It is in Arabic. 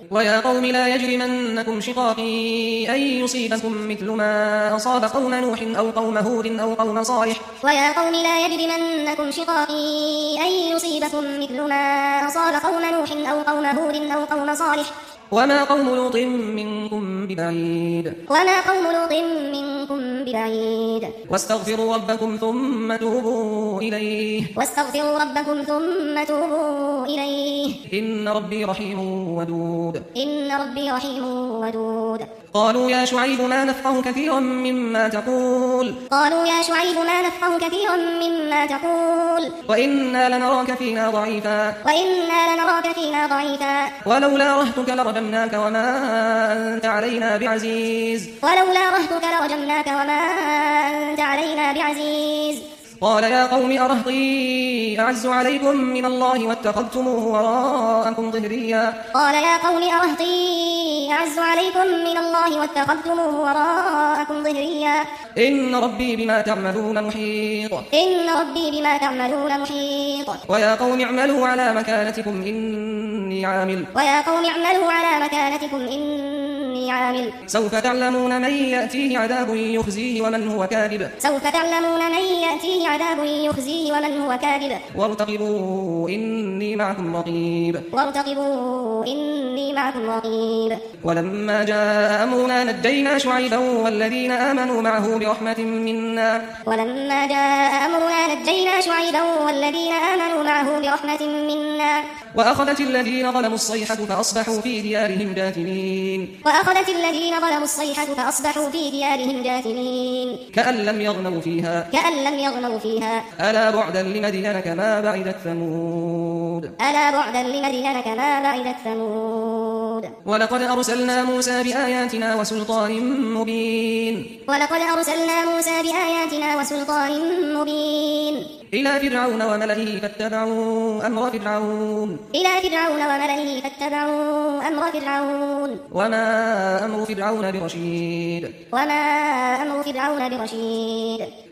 ويا قوم لا يجرمنكم شقاقي أن يصيبكم مثل ما أصاب قوم نوح أو قوم هود أو قوم صالح. ويا قوم لا يجرمنكم شقاقي أن يصيبكم مثل ما أصاب قوم نوح أو قوم هود أو قوم صالح. وما قوم لوط منكم ببعيد. وما قوم لوط منكم ببعيد. واستغفروا ربكم ثم توبوا إليه. واستغفروا ربكم ثم توبوا إليه. إن ربي رحيم ودود. إن ربي رحيم ودود. قالوا يا شعيب ما نفقه كثيرا مما تقول. قالوا يا شعيب ما نفقه كثيرا مما تقول. وإنا لنراك فينا ضعيفا. وإنا لنراك فينا ضعيفا. ولولا رهتك لرجمناك وما أنت علينا بعزيز. ولولا رهتك لرجمناك وما أنت علينا بعزيز. قال يا قوم أرهطي أعز عليكم من الله واتخذتموه وراءكم ظهريا. قال يا قوم أرهطي أعز عليكم من الله واتخذتموه وراءكم ظهريا. إن ربي بما تعملون محيط. إن ربي بما تعملون محيط. ويا قوم اعملوا على مكانتكم إني عامل. ويا قوم اعملوا على مكانتكم إني عامل. سوف تعلمون من يأتيه عذاب يخزيه ومن هو كاذب. سوف تعلمون من يأتيه عذاب يخزيه ومن هو كاذب. وارتقبوا إني معكم رقيب. وارتقبوا إني معكم رقيب. ولما جاء أمرنا نجينا شعيبا والذين آمنوا معه برحمة منا. ولما جاء أمرنا نجينا شعيبا والذين آمنوا معه برحمة منا. وأخذت الذين ظلموا الصيحة فأصبحوا في ديارهم جاثمين. وأخذت الذين ظلموا الصيحة فأصبحوا في ديارهم جاثمين. كأن لم يغنوا فيها. كأن لم يغنوا فيها. ألا بعدا لمدين كما بعدت ثمود. ألا بعدا لمدين كما بعدت ثمود. ولقد أرسلنا موسى بآياتنا وسلطان مبين. ولقد أرسلنا موسى بآياتنا وسلطان مبين. إلى فرعون وملئه فاتبعوا أمر فرعون. إلى فرعون وملئه فاتبعوا أمر فرعون. وما أمر فرعون برشيد. وما أمر فرعون برشيد.